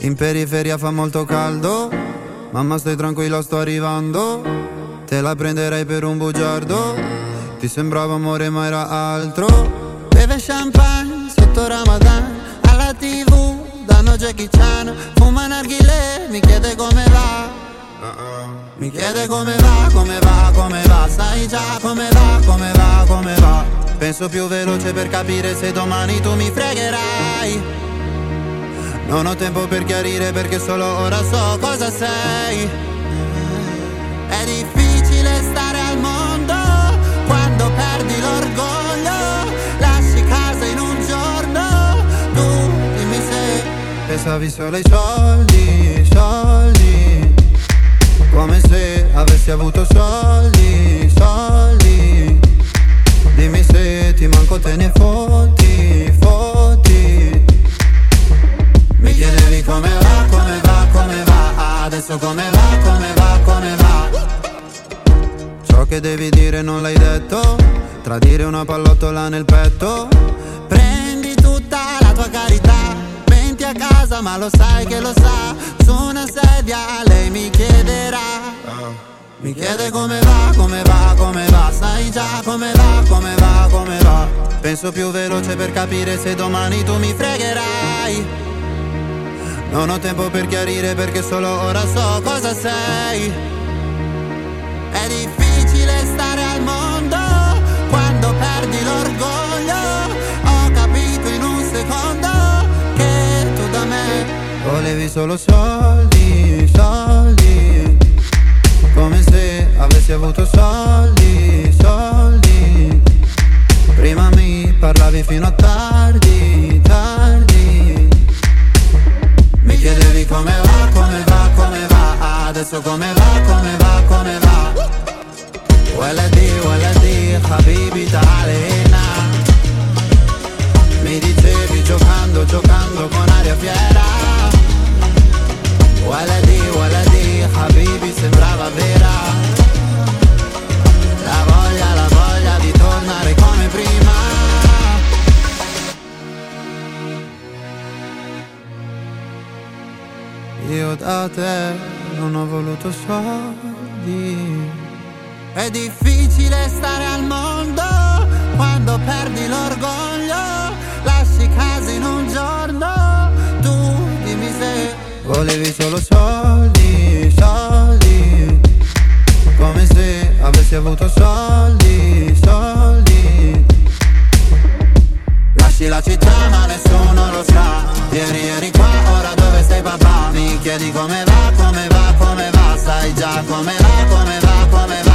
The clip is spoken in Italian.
In periferia fa molto caldo, mamma stai tranquilla sto arrivando. Te la prenderei per un bugiardo, ti sembrava amore ma era altro. Beve champagne sotto Ramadan, alla TV danno Jackie Chan. Fuma narghilè, mi chiede come va. Mi chiede come va, come va, come va. Sai già come va, come va, come va. Penso più veloce per capire se domani tu mi fregherai. Non ho tempo per chiarire perché solo ora so cosa sei. È difficile stare al mondo quando perdi l'orgoglio. Lasci casa in un giorno, tu dimmi se pensavi solo ai soldi, soldi. Come se avessi avuto soldi, soldi. Dimmi se ti manco te ne fotti, fotti. Mi chiedevi come va, come va, come va. Adesso come va, come va, come va. Ciò che devi dire non l'hai detto. Tradire una pallottola nel petto. Prendi tutta la tua carità, venti a casa ma lo sai che lo sa. Su una sedia lei mi chiederà. Mi chiede come va, come va, come va. Sai già come va, come va, come va. Penso più veloce per capire se domani tu mi fregherai. Non ho tempo per chiarire perché solo ora so cosa sei. È difficile stare al mondo quando perdi l'orgoglio. Ho capito in un secondo che tu da me volevi solo soldi, soldi. Come se avessi avuto soldi, soldi. Prima mi parlavi fino a tardi, tardi. Mi chiedevi come va, come va, come va. Adesso come va, come va, come va. Waladi, habibi ta'alena. Mi dicevi giocando, giocando con aria fiera. Waladi, habibi sembrava vera. La voglia di tornare come prima. Io da te non ho voluto soldi. È difficile stare al mondo quando perdi l'orgoglio. Lasci casa in un giorno, tu dimmi se volevi solo soldi, soldi. Come se avessi avuto soldi, soldi. Lasci la città ma nessuno lo sa. Ieri eri qua, ora dove sei papà? Mi chiedi come va, come va, come va. Sai già come va, come va, come va.